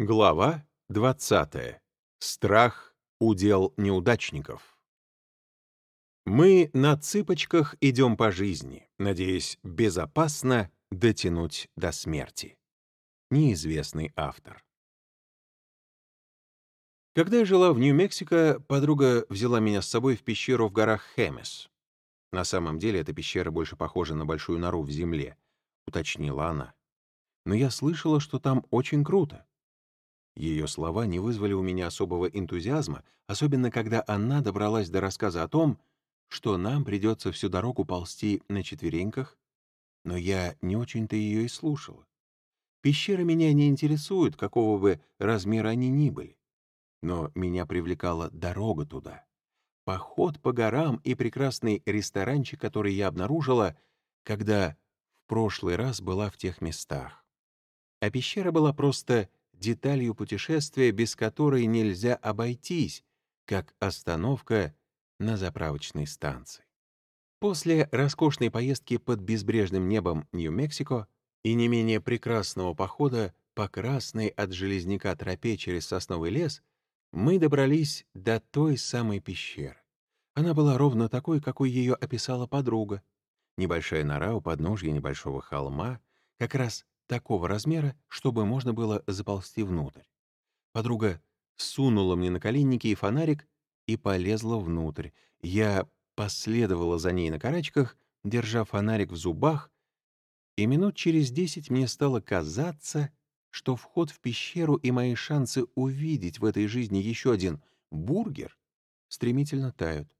Глава 20. Страх — удел неудачников. Мы на цыпочках идем по жизни, надеясь безопасно дотянуть до смерти. Неизвестный автор. Когда я жила в Нью-Мексико, подруга взяла меня с собой в пещеру в горах Хемес. На самом деле эта пещера больше похожа на большую нору в земле, уточнила она. Но я слышала, что там очень круто. Ее слова не вызвали у меня особого энтузиазма, особенно когда она добралась до рассказа о том, что нам придется всю дорогу ползти на четвереньках, но я не очень-то ее и слушала. Пещеры меня не интересуют, какого бы размера они ни были, но меня привлекала дорога туда, поход по горам и прекрасный ресторанчик, который я обнаружила, когда в прошлый раз была в тех местах. А пещера была просто деталью путешествия, без которой нельзя обойтись, как остановка на заправочной станции. После роскошной поездки под безбрежным небом Нью-Мексико и не менее прекрасного похода по красной от Железняка тропе через сосновый лес, мы добрались до той самой пещеры. Она была ровно такой, какой ее описала подруга. Небольшая нора у подножья небольшого холма, как раз такого размера, чтобы можно было заползти внутрь. Подруга сунула мне наколенники и фонарик и полезла внутрь. Я последовала за ней на карачках, держа фонарик в зубах, и минут через 10 мне стало казаться, что вход в пещеру и мои шансы увидеть в этой жизни еще один бургер стремительно тают.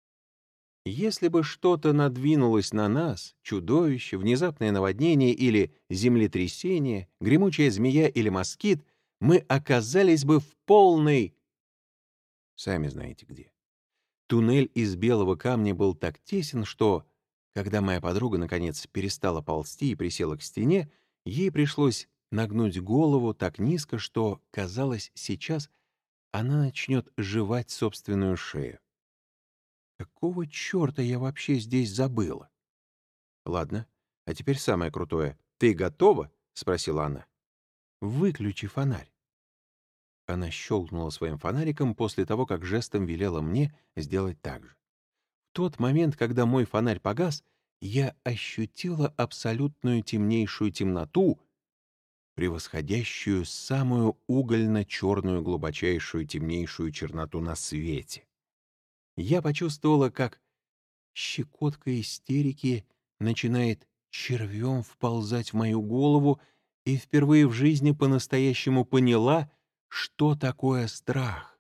Если бы что-то надвинулось на нас, чудовище, внезапное наводнение или землетрясение, гремучая змея или москит, мы оказались бы в полной... Сами знаете где. Туннель из белого камня был так тесен, что, когда моя подруга, наконец, перестала ползти и присела к стене, ей пришлось нагнуть голову так низко, что, казалось, сейчас она начнет жевать собственную шею. Какого черта я вообще здесь забыла? Ладно, а теперь самое крутое. Ты готова? Спросила она. Выключи фонарь. Она щелкнула своим фонариком после того, как жестом велела мне сделать так же. В тот момент, когда мой фонарь погас, я ощутила абсолютную темнейшую темноту, превосходящую самую угольно-черную глубочайшую темнейшую черноту на свете. Я почувствовала, как щекотка истерики начинает червем вползать в мою голову, и впервые в жизни по-настоящему поняла, что такое страх.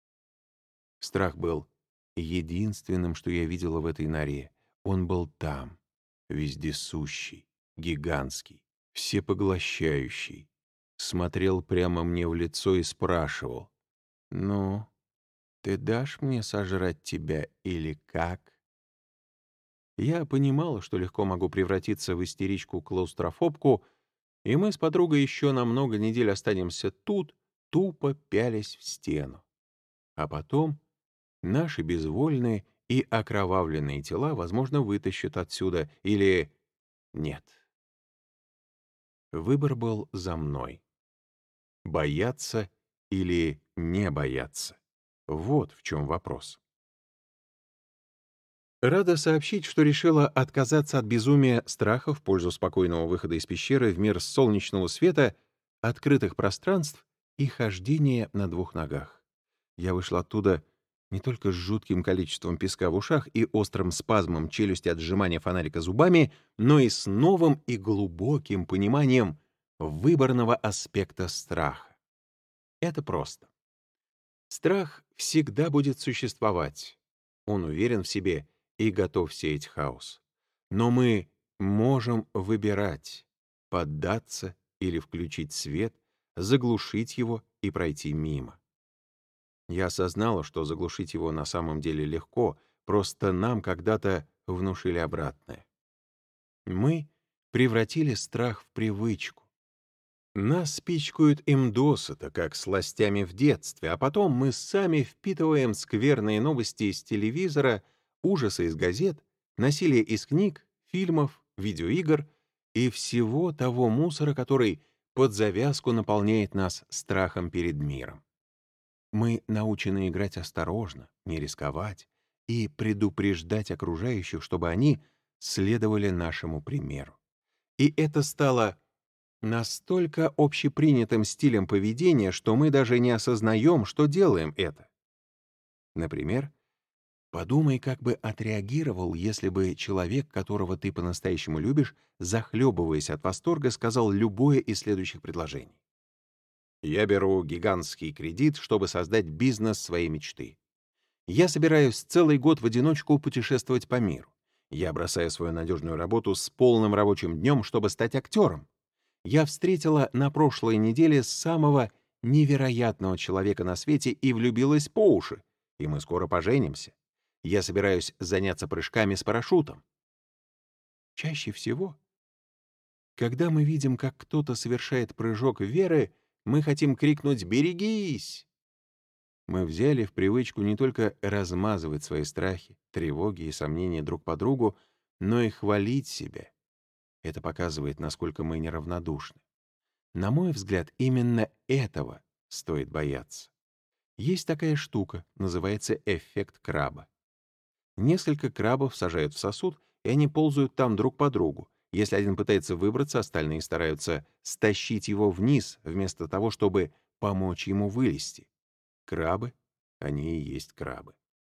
Страх был единственным, что я видела в этой норе. Он был там, вездесущий, гигантский, всепоглощающий. Смотрел прямо мне в лицо и спрашивал: «Ну, ты дашь мне сожрать тебя или как?» Я понимала, что легко могу превратиться в истеричку-клаустрофобку, и мы с подругой еще на много недель останемся тут, тупо пялясь в стену. А потом наши безвольные и окровавленные тела, возможно, вытащат отсюда или... Нет. Выбор был за мной. Бояться или не бояться. Вот в чем вопрос. Рада сообщить, что решила отказаться от безумия страха в пользу спокойного выхода из пещеры в мир солнечного света, открытых пространств и хождения на двух ногах. Я вышла оттуда не только с жутким количеством песка в ушах и острым спазмом челюсти от сжимания фонарика зубами, но и с новым и глубоким пониманием выборного аспекта страха. Это просто. Страх всегда будет существовать. Он уверен в себе и готов сеять хаос. Но мы можем выбирать, поддаться или включить свет, заглушить его и пройти мимо. Я осознала, что заглушить его на самом деле легко, просто нам когда-то внушили обратное. Мы превратили страх в привычку. Нас пичкают им досыта, как сластями в детстве, а потом мы сами впитываем скверные новости из телевизора, ужасы из газет, насилие из книг, фильмов, видеоигр и всего того мусора, который под завязку наполняет нас страхом перед миром. Мы научены играть осторожно, не рисковать и предупреждать окружающих, чтобы они следовали нашему примеру. И это стало настолько общепринятым стилем поведения, что мы даже не осознаем, что делаем это. Например, подумай, как бы отреагировал, если бы человек, которого ты по-настоящему любишь, захлебываясь от восторга, сказал любое из следующих предложений. «Я беру гигантский кредит, чтобы создать бизнес своей мечты. Я собираюсь целый год в одиночку путешествовать по миру. Я бросаю свою надежную работу с полным рабочим днем, чтобы стать актером. Я встретила на прошлой неделе самого невероятного человека на свете и влюбилась по уши, и мы скоро поженимся. Я собираюсь заняться прыжками с парашютом». Чаще всего, когда мы видим, как кто-то совершает прыжок веры, мы хотим крикнуть «Берегись!». Мы взяли в привычку не только размазывать свои страхи, тревоги и сомнения друг по другу, но и хвалить себя. Это показывает, насколько мы неравнодушны. На мой взгляд, именно этого стоит бояться. Есть такая штука, называется эффект краба. Несколько крабов сажают в сосуд, и они ползают там друг по другу. Если один пытается выбраться, остальные стараются стащить его вниз, вместо того, чтобы помочь ему вылезти. Крабы, они и есть крабы.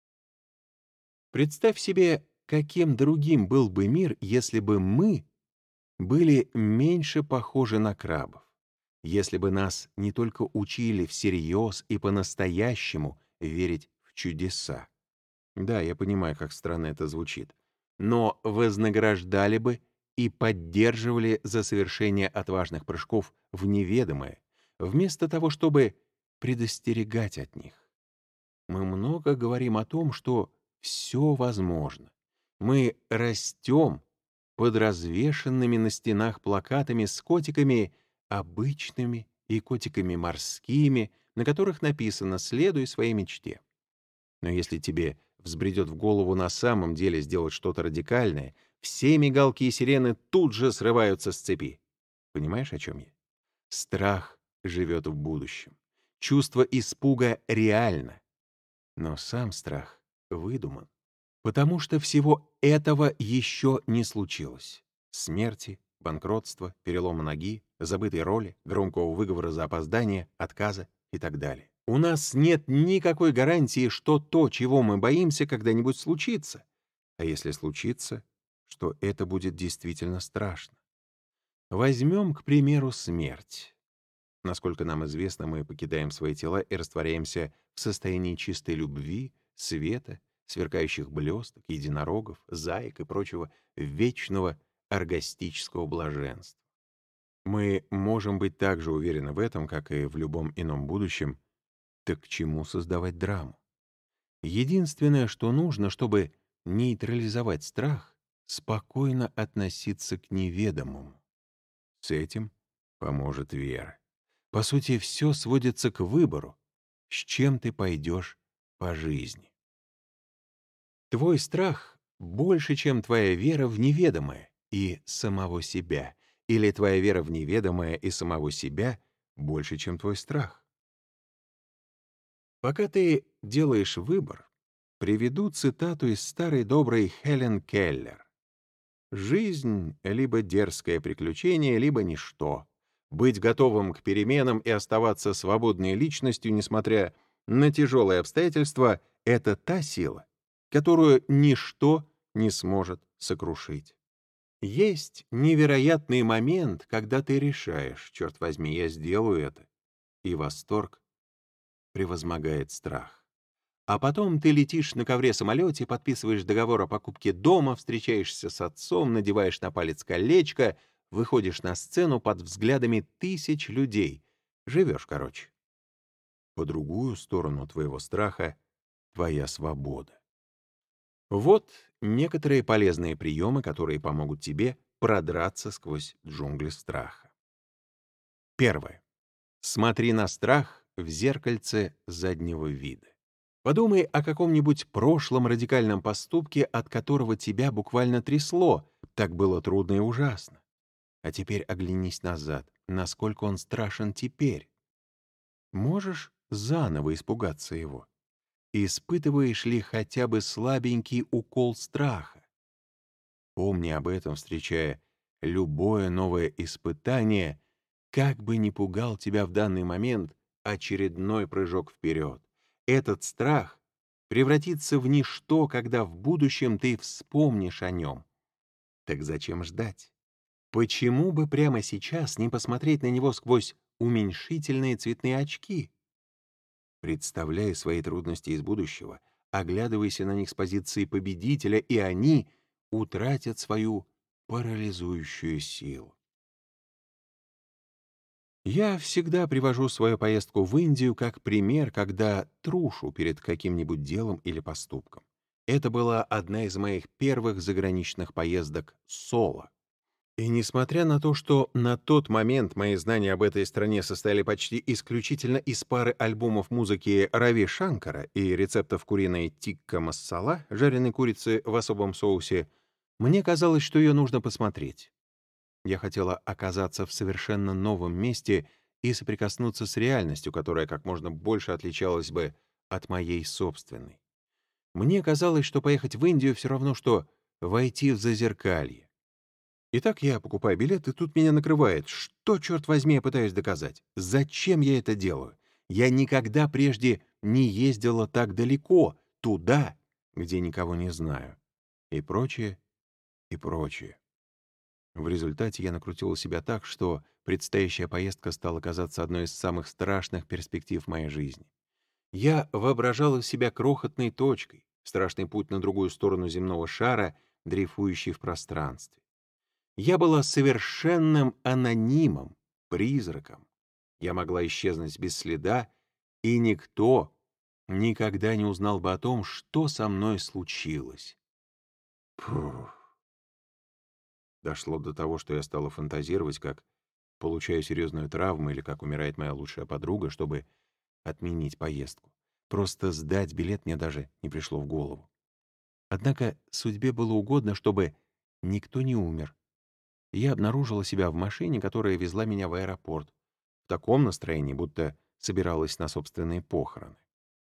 Представь себе, каким другим был бы мир, если бы мы были меньше похожи на крабов. Если бы нас не только учили всерьез и по-настоящему верить в чудеса. Да, я понимаю, как странно это звучит. Но вознаграждали бы и поддерживали за совершение отважных прыжков в неведомое, вместо того, чтобы предостерегать от них. Мы много говорим о том, что все возможно. Мы растем под развешанными на стенах плакатами с котиками обычными и котиками морскими, на которых написано «Следуй своей мечте». Но если тебе взбредет в голову на самом деле сделать что-то радикальное, все мигалки и сирены тут же срываются с цепи. Понимаешь, о чем я? Страх живет в будущем. Чувство испуга реально. Но сам страх выдуман. Потому что всего этого еще не случилось. Смерти, банкротства, перелома ноги, забытой роли, громкого выговора за опоздание, отказа и так далее. У нас нет никакой гарантии, что то, чего мы боимся, когда-нибудь случится. А если случится, что это будет действительно страшно. Возьмем, к примеру, смерть. Насколько нам известно, мы покидаем свои тела и растворяемся в состоянии чистой любви, света, сверкающих блесток, единорогов, заек и прочего вечного оргастического блаженства. Мы можем быть так же уверены в этом, как и в любом ином будущем. Так к чему создавать драму? Единственное, что нужно, чтобы нейтрализовать страх, спокойно относиться к неведомому. С этим поможет вера. По сути, все сводится к выбору, с чем ты пойдешь по жизни. Твой страх больше, чем твоя вера в неведомое и самого себя, или твоя вера в неведомое и самого себя больше, чем твой страх. Пока ты делаешь выбор, приведу цитату из старой доброй Хелен Келлер. «Жизнь — либо дерзкое приключение, либо ничто. Быть готовым к переменам и оставаться свободной личностью, несмотря на тяжелые обстоятельства, — это та сила, которую ничто не сможет сокрушить». Есть невероятный момент, когда ты решаешь, черт возьми, я сделаю это, и восторг превозмогает страх. А потом ты летишь на ковре-самолете, подписываешь договор о покупке дома, встречаешься с отцом, надеваешь на палец колечко, выходишь на сцену под взглядами тысяч людей. Живешь, короче. По другую сторону твоего страха — твоя свобода. Вот некоторые полезные приемы, которые помогут тебе продраться сквозь джунгли страха. Первое. Смотри на страх в зеркальце заднего вида. Подумай о каком-нибудь прошлом радикальном поступке, от которого тебя буквально трясло, так было трудно и ужасно. А теперь оглянись назад. Насколько он страшен теперь? Можешь заново испугаться его? Испытываешь ли хотя бы слабенький укол страха? Помни об этом, встречая любое новое испытание, как бы ни пугал тебя в данный момент очередной прыжок вперед. Этот страх превратится в ничто, когда в будущем ты вспомнишь о нем. Так зачем ждать? Почему бы прямо сейчас не посмотреть на него сквозь уменьшительные цветные очки? Представляй свои трудности из будущего, оглядывайся на них с позиции победителя, и они утратят свою парализующую силу. Я всегда привожу свою поездку в Индию как пример, когда трушу перед каким-нибудь делом или поступком. Это была одна из моих первых заграничных поездок соло. И несмотря на то, что на тот момент мои знания об этой стране состояли почти исключительно из пары альбомов музыки Рави Шанкара и рецептов куриной тикка массала, жареной курицы в особом соусе, мне казалось, что ее нужно посмотреть. Я хотела оказаться в совершенно новом месте и соприкоснуться с реальностью, которая как можно больше отличалась бы от моей собственной. Мне казалось, что поехать в Индию все равно, что войти в зазеркалье. Итак, я покупаю билет, и тут меня накрывает. Что, черт возьми, я пытаюсь доказать? Зачем я это делаю? Я никогда прежде не ездила так далеко, туда, где никого не знаю. И прочее, и прочее. В результате я накрутила себя так, что предстоящая поездка стала казаться одной из самых страшных перспектив в моей жизни. Я воображала себя крохотной точкой, страшный путь на другую сторону земного шара, дрейфующий в пространстве. Я была совершенным анонимом, призраком. Я могла исчезнуть без следа, и никто никогда не узнал бы о том, что со мной случилось. Фух. Дошло до того, что я стала фантазировать, как получаю серьезную травму или как умирает моя лучшая подруга, чтобы отменить поездку. Просто сдать билет мне даже не пришло в голову. Однако судьбе было угодно, чтобы никто не умер. Я обнаружила себя в машине, которая везла меня в аэропорт, в таком настроении, будто собиралась на собственные похороны.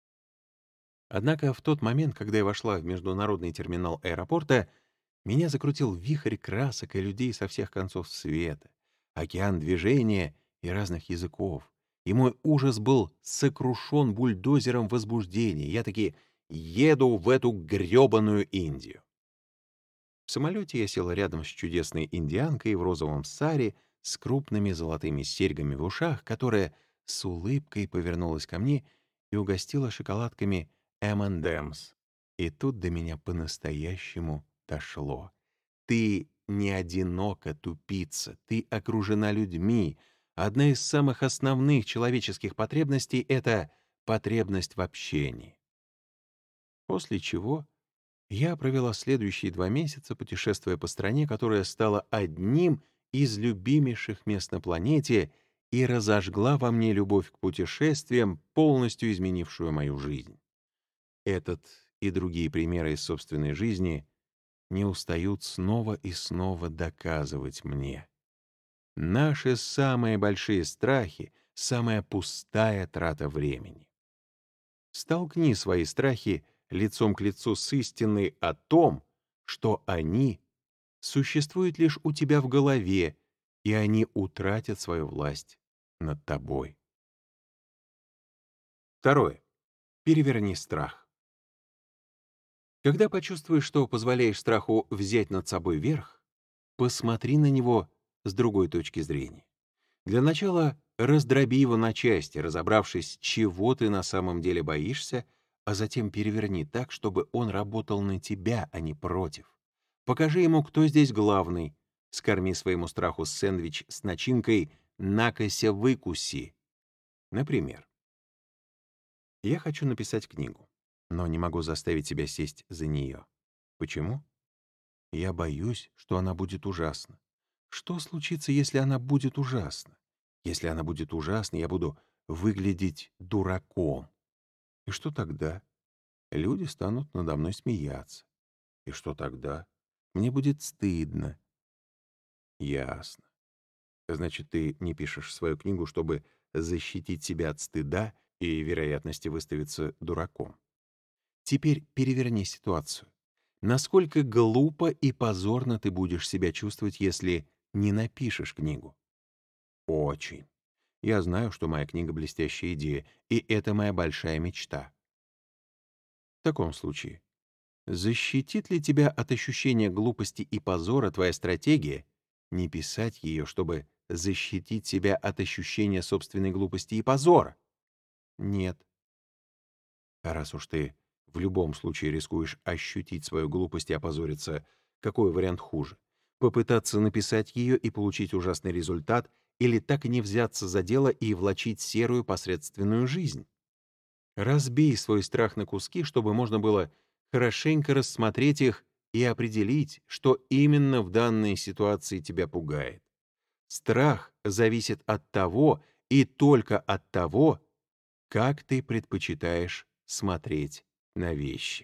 Однако в тот момент, когда я вошла в международный терминал аэропорта, меня закрутил вихрь красок и людей со всех концов света, океан движения и разных языков. И мой ужас был сокрушен бульдозером возбуждения. Я таки еду в эту грёбаную Индию. В самолете я села рядом с чудесной индианкой в розовом саре с крупными золотыми серьгами в ушах, которая с улыбкой повернулась ко мне и угостила шоколадками M&M's. И тут до меня по-настоящему дошло. Ты не одинока, тупица, ты окружена людьми. Одна из самых основных человеческих потребностей — это потребность в общении. После чего я провела следующие 2 месяца, путешествуя по стране, которая стала одним из любимейших мест на планете и разожгла во мне любовь к путешествиям, полностью изменившую мою жизнь. Этот и другие примеры из собственной жизни не устают снова и снова доказывать мне. Наши самые большие страхи — самая пустая трата времени. Столкни свои страхи лицом к лицу с истиной о том, что они существуют лишь у тебя в голове, и они утратят свою власть над тобой. Второе. Переверни страх. Когда почувствуешь, что позволяешь страху взять над собой верх, посмотри на него с другой точки зрения. Для начала раздроби его на части, разобравшись, чего ты на самом деле боишься, а затем переверни так, чтобы он работал на тебя, а не против. Покажи ему, кто здесь главный. Скорми своему страху сэндвич с начинкой «накося-выкуси». Например, я хочу написать книгу, но не могу заставить себя сесть за нее. Почему? Я боюсь, что она будет ужасна. Что случится, если она будет ужасна? Если она будет ужасна, я буду выглядеть дураком. И что тогда? Люди станут надо мной смеяться. И что тогда? Мне будет стыдно. Ясно. Значит, ты не пишешь свою книгу, чтобы защитить себя от стыда и вероятности выставиться дураком. Теперь переверни ситуацию. Насколько глупо и позорно ты будешь себя чувствовать, если не напишешь книгу? Очень. Я знаю, что моя книга — блестящая идея, и это моя большая мечта. В таком случае, защитит ли тебя от ощущения глупости и позора твоя стратегия не писать ее, чтобы защитить себя от ощущения собственной глупости и позора? Нет. А раз уж ты в любом случае рискуешь ощутить свою глупость и опозориться, какой вариант хуже? Попытаться написать ее и получить ужасный результат, или так и не взяться за дело и влачить серую посредственную жизнь? Разбей свой страх на куски, чтобы можно было хорошенько рассмотреть их и определить, что именно в данной ситуации тебя пугает. Страх зависит от того и только от того, как ты предпочитаешь смотреть на вещи.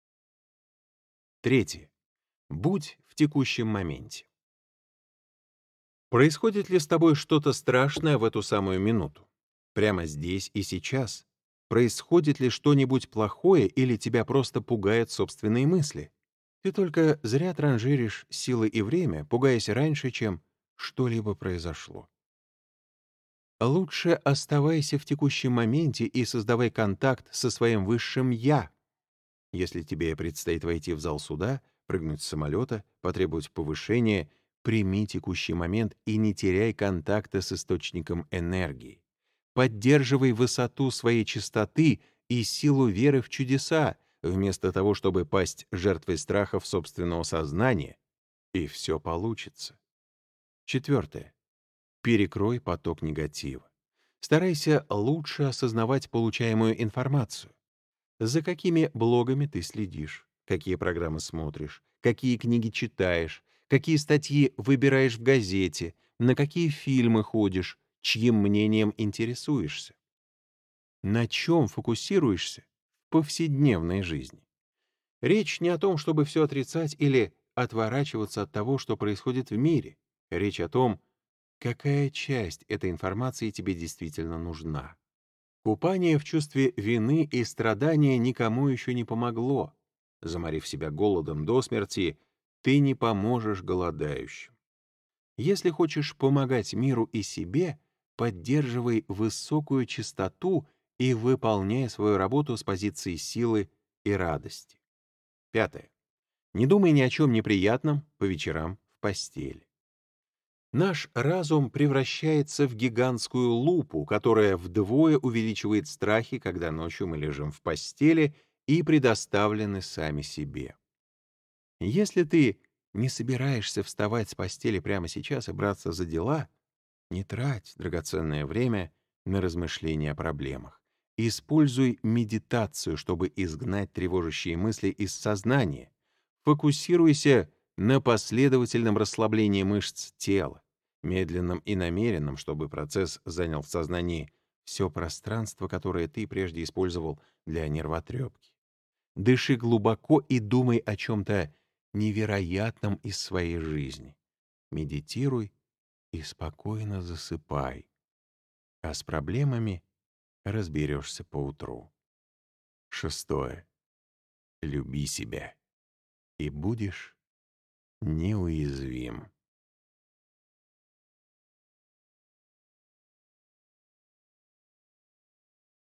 Третье. Будь в текущем моменте. Происходит ли с тобой что-то страшное в эту самую минуту? Прямо здесь и сейчас? Происходит ли что-нибудь плохое или тебя просто пугают собственные мысли? Ты только зря транжиришь силы и время, пугаясь раньше, чем что-либо произошло. Лучше оставайся в текущем моменте и создавай контакт со своим высшим «я». Если тебе предстоит войти в зал суда, прыгнуть с самолета, потребовать повышения, прими текущий момент и не теряй контакта с источником энергии. Поддерживай высоту своей чистоты и силу веры в чудеса, вместо того, чтобы пасть жертвой страхов собственного сознания, и все получится. Четвертое. Перекрой поток негатива. Старайся лучше осознавать получаемую информацию. За какими блогами ты следишь, какие программы смотришь, какие книги читаешь, какие статьи выбираешь в газете, на какие фильмы ходишь, чьим мнением интересуешься. На чем фокусируешься в повседневной жизни? Речь не о том, чтобы все отрицать или отворачиваться от того, что происходит в мире. Речь о том, какая часть этой информации тебе действительно нужна. Купание в чувстве вины и страдания никому еще не помогло. Заморив себя голодом до смерти, ты не поможешь голодающим. Если хочешь помогать миру и себе, поддерживай высокую чистоту и выполняй свою работу с позиции силы и радости. Пятое. Не думай ни о чем неприятном по вечерам в постели. Наш разум превращается в гигантскую лупу, которая вдвое увеличивает страхи, когда ночью мы лежим в постели и предоставлены сами себе. Если ты не собираешься вставать с постели прямо сейчас и браться за дела, не трать драгоценное время на размышления о проблемах. Используй медитацию, чтобы изгнать тревожащие мысли из сознания. Фокусируйся на последовательном расслаблении мышц тела, медленном и намеренном, чтобы процесс занял в сознании все пространство, которое ты прежде использовал для нервотрепки. Дыши глубоко и думай о чем-то невероятном из своей жизни. Медитируй и спокойно засыпай, а с проблемами разберешься поутру. Шестое. Люби себя, и будешь неуязвим.